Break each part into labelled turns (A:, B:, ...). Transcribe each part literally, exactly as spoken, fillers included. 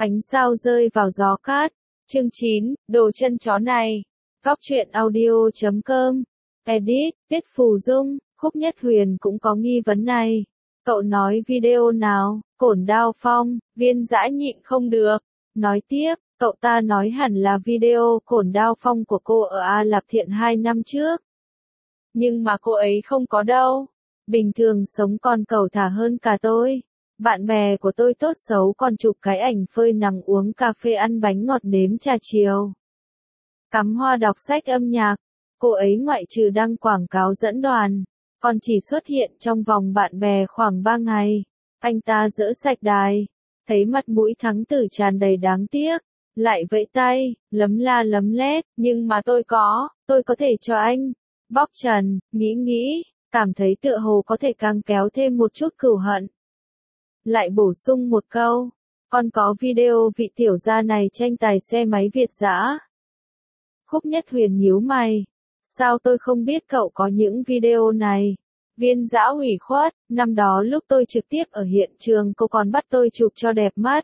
A: Ánh sao rơi vào gió cát. Chương chín, đồ chân chó này. Góc truyện audio chấm com. Edit, Tiết Phù Dung, Khúc Nhất Huyền cũng có nghi vấn này. Cậu nói video nào, Cổn Đao Phong, Viên Dã nhịn không được. Nói tiếp, cậu ta nói hẳn là video Cổn Đao Phong của cô ở A Lạp Thiện hai năm trước. Nhưng mà cô ấy không có đâu. Bình thường sống còn cẩu thả hơn cả tôi. Bạn bè của tôi tốt xấu còn chụp cái ảnh phơi nắng uống cà phê ăn bánh ngọt nếm trà chiều. Cắm hoa đọc sách âm nhạc. Cô ấy ngoại trừ đăng quảng cáo dẫn đoàn, còn chỉ xuất hiện trong vòng bạn bè khoảng ba ngày. Anh ta dỡ sạch đài. Thấy mặt mũi thắng tử tràn đầy đáng tiếc. Lại vẫy tay, lấm la lấm lét. Nhưng mà tôi có, tôi có thể cho anh. Bóc trần, nghĩ nghĩ, cảm thấy tựa hồ có thể càng kéo thêm một chút cừu hận. Lại bổ sung một câu, còn có video vị tiểu gia này tranh tài xe máy Việt dã. Khúc Nhất Huyền nhíu mày, sao tôi không biết cậu có những video này? Viên Dã ủy khuất, năm đó lúc tôi trực tiếp ở hiện trường cô còn bắt tôi chụp cho đẹp mắt.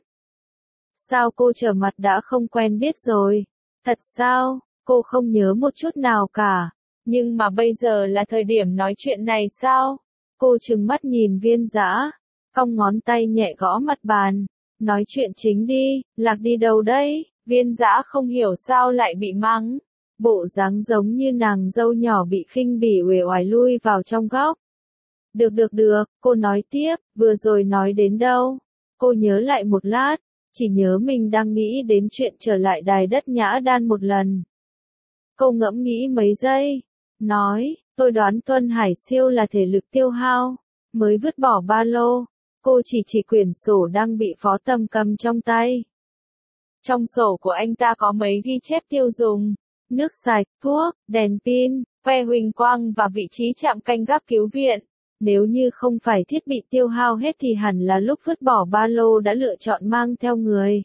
A: Sao cô trở mặt đã không quen biết rồi? Thật sao, cô không nhớ một chút nào cả. Nhưng mà bây giờ là thời điểm nói chuyện này sao? Cô trừng mắt nhìn Viên Dã, cong ngón tay nhẹ gõ mặt bàn. Nói chuyện chính đi, Lạc đi đâu đấy? Viên Dã không hiểu sao lại bị mắng. Bộ dáng giống như nàng dâu nhỏ bị khinh bỉ uể oải lui vào trong góc. Được được được, cô nói tiếp, vừa rồi nói đến đâu? Cô nhớ lại một lát, chỉ nhớ mình đang nghĩ đến chuyện trở lại đài đất Nhã Đan một lần. Cô ngẫm nghĩ mấy giây, nói, tôi đoán Tuân Hải Siêu là thể lực tiêu hao, mới vứt bỏ ba lô. Cô chỉ chỉ quyển sổ đang bị Phó Tầm cầm trong tay. Trong sổ của anh ta có mấy ghi chép tiêu dùng, nước sạch, thuốc, đèn pin, que huỳnh quang và vị trí trạm canh gác cứu viện. Nếu như không phải thiết bị tiêu hao hết thì hẳn là lúc vứt bỏ ba lô đã lựa chọn mang theo người.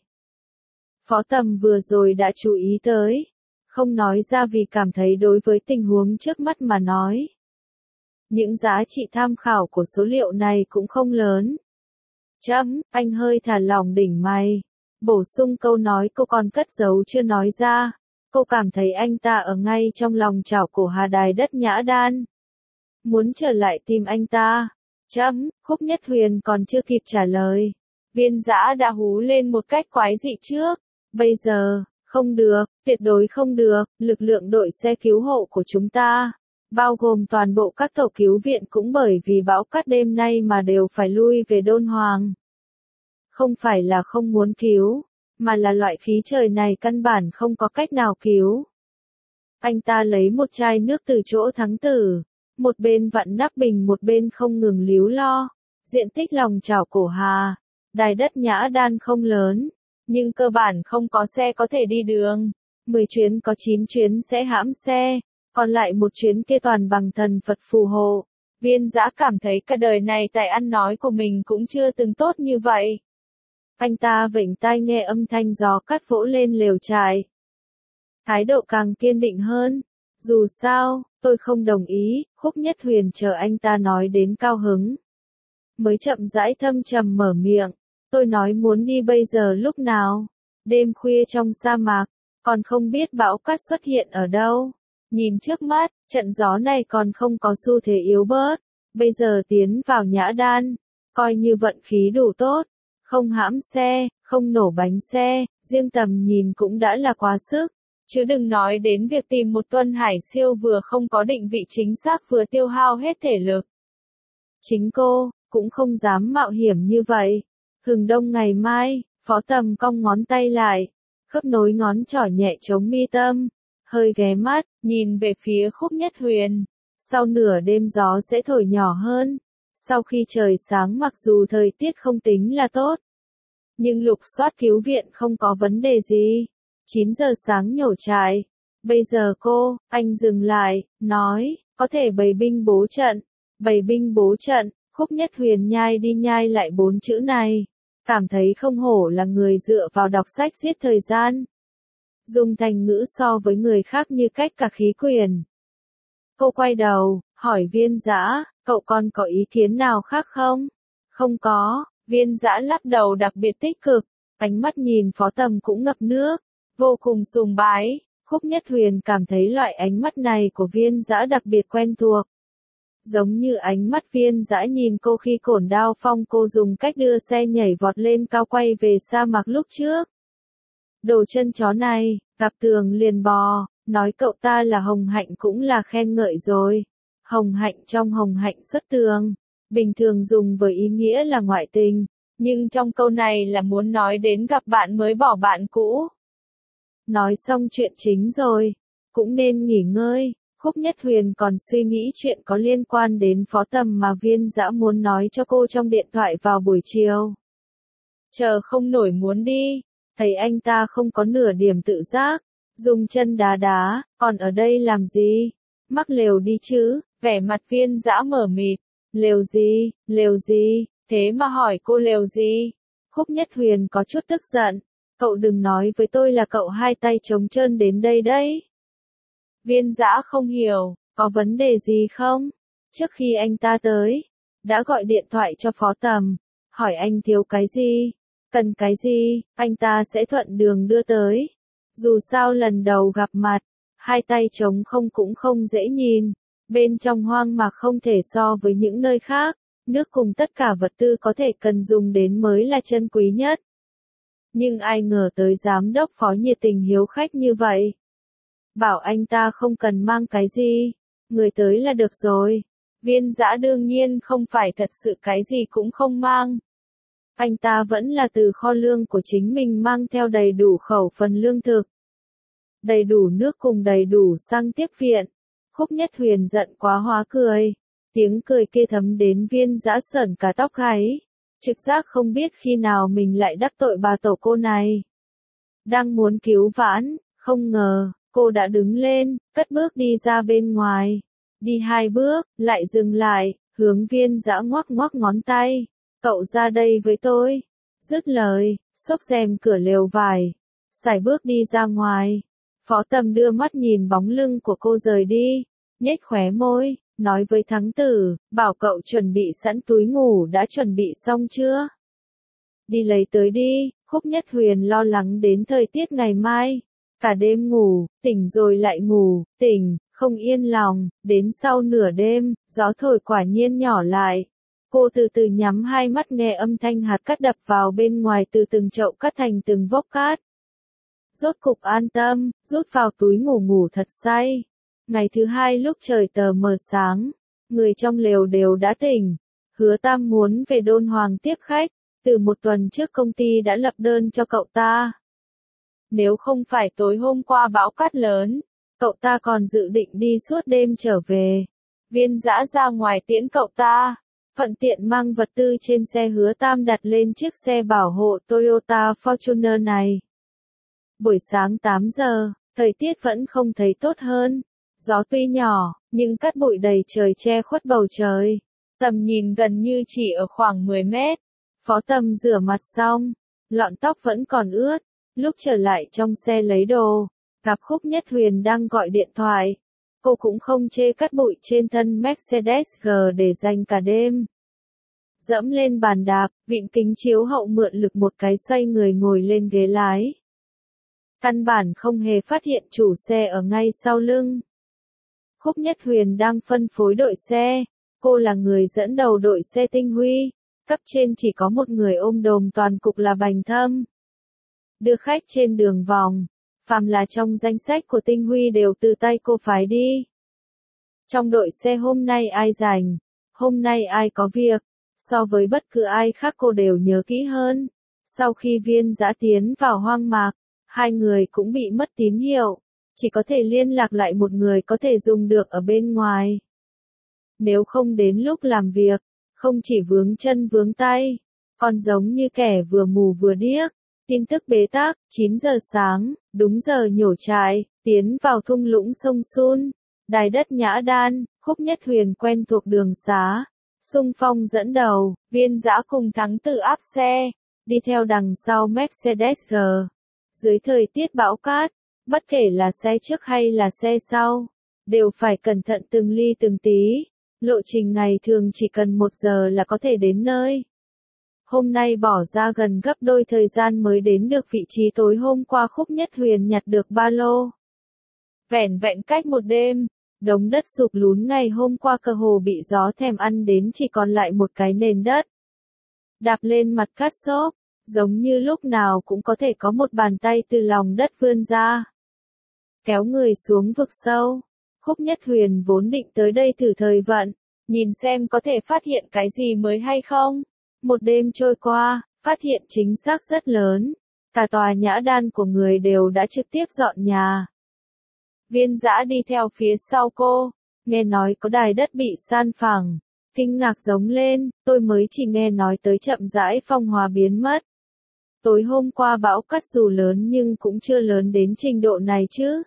A: Phó Tầm vừa rồi đã chú ý tới, không nói ra vì cảm thấy đối với tình huống trước mắt mà nói. Những giá trị tham khảo của số liệu này cũng không lớn. Chấm, anh hơi thả lỏng đỉnh mày. Bổ sung câu nói cô còn cất giấu chưa nói ra. Cô cảm thấy anh ta ở ngay trong lòng chảo cổ hà đài đất Nhã Đan. Muốn trở lại tìm anh ta. Chấm, Khúc Nhất Huyền còn chưa kịp trả lời. Viên Dã đã hú lên một cách quái dị trước. Bây giờ, không được, tuyệt đối không được, lực lượng đội xe cứu hộ của chúng ta, bao gồm toàn bộ các tổ cứu viện cũng bởi vì bão cát đêm nay mà đều phải lui về Đôn Hoàng. Không phải là không muốn cứu, mà là loại khí trời này căn bản không có cách nào cứu. Anh ta lấy một chai nước từ chỗ thắng tử, một bên vặn nắp bình một bên không ngừng líu lo. Diện tích lòng chảo cổ hà, đài đất Nhã Đan không lớn, nhưng cơ bản không có xe có thể đi đường. mười chuyến có chín chuyến sẽ hãm xe, còn lại một chuyến kia toàn bằng thần Phật phù hộ. Viên Dã cảm thấy cả đời này tài ăn nói của mình cũng chưa từng tốt như vậy. Anh ta vểnh tai nghe âm thanh gió cát vỗ lên lều trại. Thái độ càng kiên định hơn. Dù sao, tôi không đồng ý. Khúc Nhất Huyền chờ anh ta nói đến cao hứng, mới chậm rãi thâm trầm mở miệng. Tôi nói muốn đi bây giờ lúc nào? Đêm khuya trong sa mạc, còn không biết bão cát xuất hiện ở đâu. Nhìn trước mắt, trận gió này còn không có xu thế yếu bớt. Bây giờ tiến vào Nhã Đan, coi như vận khí đủ tốt. Không hãm xe, không nổ bánh xe, riêng tầm nhìn cũng đã là quá sức. Chứ đừng nói đến việc tìm một Tuân Hải Siêu vừa không có định vị chính xác vừa tiêu hao hết thể lực. Chính cô, cũng không dám mạo hiểm như vậy. Hừng đông ngày mai, Phó Tầm cong ngón tay lại, khớp nối ngón trỏ nhẹ chống mi tâm, hơi ghé mắt, nhìn về phía Khúc Nhất Huyền. Sau nửa đêm gió sẽ thổi nhỏ hơn. Sau khi trời sáng mặc dù thời tiết không tính là tốt, nhưng lục soát cứu viện không có vấn đề gì. chín giờ sáng nhổ trại. Bây giờ cô, anh dừng lại, nói, có thể bày binh bố trận. Bày binh bố trận, Khúc Nhất Huyền nhai đi nhai lại bốn chữ này. Cảm thấy không hổ là người dựa vào đọc sách giết thời gian. Dùng thành ngữ so với người khác như cách cả khí quyền. Cô quay đầu, hỏi Viên Dã, cậu còn có ý kiến nào khác không? Không có, Viên Dã lắc đầu đặc biệt tích cực. Ánh mắt nhìn Phó Tầm cũng ngập nước, vô cùng sùng bái. Khúc Nhất Huyền cảm thấy loại ánh mắt này của Viên Dã đặc biệt quen thuộc. Giống như ánh mắt Viên Dã nhìn cô khi Cổn Đao Phong cô dùng cách đưa xe nhảy vọt lên cao quay về sa mạc lúc trước. Đồ chân chó này, gặp tường liền bò, nói cậu ta là Hồng Hạnh cũng là khen ngợi rồi. Hồng Hạnh trong Hồng Hạnh xuất tường, bình thường dùng với ý nghĩa là ngoại tình, nhưng trong câu này là muốn nói đến gặp bạn mới bỏ bạn cũ. Nói xong chuyện chính rồi, cũng nên nghỉ ngơi. Khúc Nhất Huyền còn suy nghĩ chuyện có liên quan đến Phó Tầm mà Viên Dã muốn nói cho cô trong điện thoại vào buổi chiều. Chờ không nổi muốn đi, thấy anh ta không có nửa điểm tự giác, dùng chân đá đá, còn ở đây làm gì? Mắc lều đi chứ, vẻ mặt Viên Dã mở mịt, lều gì, lều gì, thế mà hỏi cô lều gì? Khúc Nhất Huyền có chút tức giận, cậu đừng nói với tôi là cậu hai tay trống trơn đến đây đấy. Viên Dã không hiểu, có vấn đề gì không? Trước khi anh ta tới, đã gọi điện thoại cho Phó Tầm, hỏi anh thiếu cái gì, cần cái gì, anh ta sẽ thuận đường đưa tới. Dù sao lần đầu gặp mặt, hai tay trống không cũng không dễ nhìn, bên trong hoang mạc không thể so với những nơi khác, nước cùng tất cả vật tư có thể cần dùng đến mới là chân quý nhất. Nhưng ai ngờ tới giám đốc Phó nhiệt tình hiếu khách như vậy. Bảo anh ta không cần mang cái gì, người tới là được rồi. Viên Dã đương nhiên không phải thật sự cái gì cũng không mang. Anh ta vẫn là từ kho lương của chính mình mang theo đầy đủ khẩu phần lương thực, đầy đủ nước cùng đầy đủ xăng tiếp viện. Khúc Nhất Huyền giận quá hóa cười, tiếng cười kia thấm đến Viên Dã sởn cả tóc gáy, trực giác không biết khi nào mình lại đắc tội bà tổ cô này. Đang muốn cứu vãn, không ngờ, cô đã đứng lên, cất bước đi ra bên ngoài. Đi hai bước, lại dừng lại, hướng Viên Dã ngoắc ngoắc ngón tay. Cậu ra đây với tôi. Dứt lời, xốc rèm cửa lều vải, sải bước đi ra ngoài. Phó Tầm đưa mắt nhìn bóng lưng của cô rời đi, nhếch khóe môi, nói với Thắng Tử, bảo cậu chuẩn bị sẵn túi ngủ đã chuẩn bị xong chưa? Đi lấy tới đi. Khúc Nhất Huyền lo lắng đến thời tiết ngày mai. Cả đêm ngủ, tỉnh rồi lại ngủ, tỉnh, không yên lòng, đến sau nửa đêm, gió thổi quả nhiên nhỏ lại. Cô từ từ nhắm hai mắt nghe âm thanh hạt cát đập vào bên ngoài từ từng chậu cát thành từng vốc cát. Rốt cục an tâm, rút vào túi ngủ ngủ thật say. Ngày thứ hai lúc trời tờ mờ sáng, người trong lều đều đã tỉnh. Hứa Tam muốn về Đôn Hoàng tiếp khách, từ một tuần trước công ty đã lập đơn cho cậu ta. Nếu không phải tối hôm qua bão cát lớn, cậu ta còn dự định đi suốt đêm trở về. Viên Dã ra ngoài tiễn cậu ta, thuận tiện mang vật tư trên xe Hứa Tam đặt lên chiếc xe bảo hộ Toyota Fortuner này. Buổi sáng tám giờ, thời tiết vẫn không thấy tốt hơn. Gió tuy nhỏ, nhưng cát bụi đầy trời che khuất bầu trời. Tầm nhìn gần như chỉ ở khoảng mười mét. Phó Tầm rửa mặt xong, lọn tóc vẫn còn ướt. Lúc trở lại trong xe lấy đồ, gặp Khúc Nhất Huyền đang gọi điện thoại. Cô cũng không chê cát bụi trên thân Mercedes-G để dành cả đêm. Dẫm lên bàn đạp, vịn kính chiếu hậu mượn lực một cái xoay người ngồi lên ghế lái. Căn bản không hề phát hiện chủ xe ở ngay sau lưng. Khúc Nhất Huyền đang phân phối đội xe, cô là người dẫn đầu đội xe Tinh Huy, cấp trên chỉ có một người ôm đồm toàn cục là Bành Thâm. Đưa khách trên đường vòng, phàm là trong danh sách của Tinh Huy đều từ tay cô phái đi. Trong đội xe hôm nay ai rảnh, hôm nay ai có việc, so với bất cứ ai khác cô đều nhớ kỹ hơn. Sau khi Viên Dã tiến vào hoang mạc, hai người cũng bị mất tín hiệu, chỉ có thể liên lạc lại một người có thể dùng được ở bên ngoài. Nếu không đến lúc làm việc, không chỉ vướng chân vướng tay, còn giống như kẻ vừa mù vừa điếc. Tin tức bế tắc, chín giờ sáng, đúng giờ nhổ trại, tiến vào thung lũng sông Sun, đài đất Nhã Đan. Khúc Nhất Huyền quen thuộc đường xá, xung phong dẫn đầu, Viên Dã cùng Thắng Tử áp xe, đi theo đằng sau Mercedes-G. Dưới thời tiết bão cát, bất kể là xe trước hay là xe sau, đều phải cẩn thận từng ly từng tí. Lộ trình ngày thường chỉ cần một giờ là có thể đến nơi. Hôm nay bỏ ra gần gấp đôi thời gian mới đến được vị trí tối hôm qua Khúc Nhất Huyền nhặt được ba lô. Vẻn vẹn cách một đêm, đống đất sụp lún ngày hôm qua cơ hồ bị gió thèm ăn đến chỉ còn lại một cái nền đất. Đạp lên mặt cát xốp, giống như lúc nào cũng có thể có một bàn tay từ lòng đất vươn ra. Kéo người xuống vực sâu. Khúc Nhất Huyền vốn định tới đây thử thời vận, nhìn xem có thể phát hiện cái gì mới hay không. Một đêm trôi qua, phát hiện chính xác rất lớn. Cả tòa nhã đan của người đều đã trực tiếp dọn nhà. Viên Dã đi theo phía sau cô, nghe nói có đài đất bị san phẳng. Kinh ngạc giống lên, tôi mới chỉ nghe nói tới chậm rãi phong hóa biến mất. Tối hôm qua bão cát dù lớn nhưng cũng chưa lớn đến trình độ này chứ.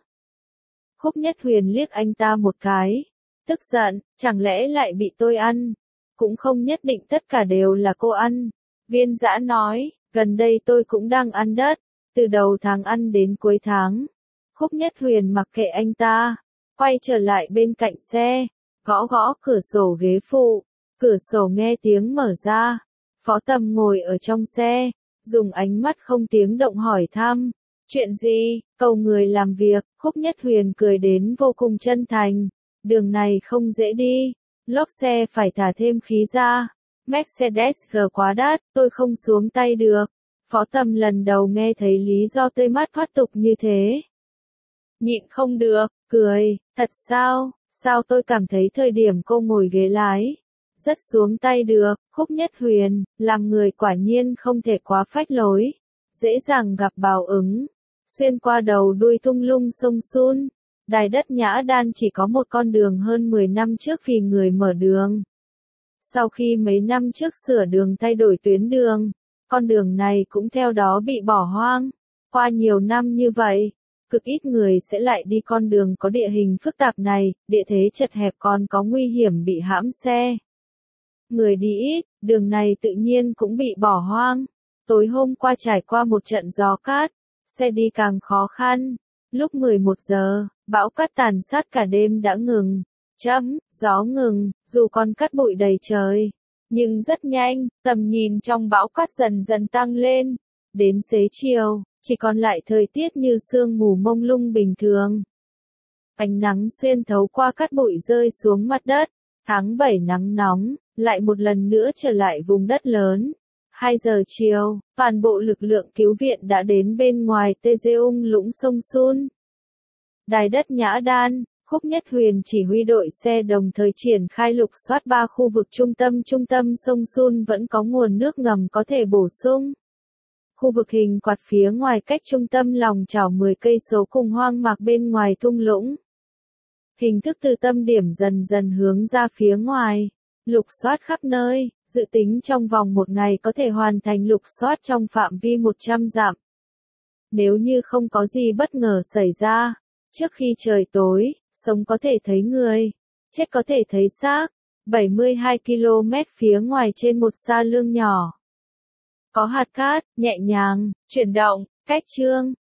A: Khúc Nhất Huyền liếc anh ta một cái, tức giận, chẳng lẽ lại bị tôi ăn? Cũng không nhất định tất cả đều là cô ăn. Viên Dã nói, gần đây tôi cũng đang ăn đất, từ đầu tháng ăn đến cuối tháng. Khúc Nhất Huyền mặc kệ anh ta, quay trở lại bên cạnh xe, gõ gõ cửa sổ ghế phụ, cửa sổ nghe tiếng mở ra. Phó Tầm ngồi ở trong xe, dùng ánh mắt không tiếng động hỏi thăm, chuyện gì, cầu người làm việc. Khúc Nhất Huyền cười đến vô cùng chân thành, đường này không dễ đi, lốp xe phải thả thêm khí ra, Mercedes-G quá đắt, tôi không xuống tay được. Phó Tầm lần đầu nghe thấy lý do tươi mát thoát tục như thế. Nhịn không được, cười, thật sao, sao tôi cảm thấy thời điểm cô ngồi ghế lái, rất xuống tay được. Khúc Nhất Huyền, làm người quả nhiên không thể quá phách lối, dễ dàng gặp báo ứng. Xuyên qua đầu đuôi thung lũng sông Sun, đài đất Nhã Đan chỉ có một con đường hơn mười năm trước vì người mở đường. Sau khi mấy năm trước sửa đường thay đổi tuyến đường, con đường này cũng theo đó bị bỏ hoang. Qua nhiều năm như vậy, cực ít người sẽ lại đi con đường có địa hình phức tạp này, địa thế chật hẹp còn có nguy hiểm bị hãm xe. Người đi ít, đường này tự nhiên cũng bị bỏ hoang. Tối hôm qua trải qua một trận gió cát, xe đi càng khó khăn. Lúc mười một giờ, bão cát tàn sát cả đêm đã ngừng. Chấm, gió ngừng, dù còn cát bụi đầy trời. Nhưng rất nhanh, tầm nhìn trong bão cát dần dần tăng lên. Đến xế chiều, chỉ còn lại thời tiết như sương mù mông lung bình thường. Ánh nắng xuyên thấu qua cát bụi rơi xuống mặt đất. Tháng bảy nắng nóng, lại một lần nữa trở lại vùng đất lớn. hai giờ chiều, toàn bộ lực lượng cứu viện đã đến bên ngoài Taejeung lũng sông Sun. Đài đất Nhã Đan, Khúc Nhất Huyền chỉ huy đội xe đồng thời triển khai lục soát ba khu vực trung tâm. Trung tâm sông Sun vẫn có nguồn nước ngầm có thể bổ sung. Khu vực hình quạt phía ngoài cách trung tâm lòng chảo mười cây số cùng hoang mạc bên ngoài thung lũng. Hình thức từ tâm điểm dần dần hướng ra phía ngoài, lục soát khắp nơi, dự tính trong vòng một ngày có thể hoàn thành lục soát trong phạm vi một trăm dặm. Nếu như không có gì bất ngờ xảy ra, trước khi trời tối, sống có thể thấy người, chết có thể thấy xác. bảy mươi hai ki lô mét phía ngoài trên một sa lương nhỏ. Có hạt cát, nhẹ nhàng, chuyển động, cách trương,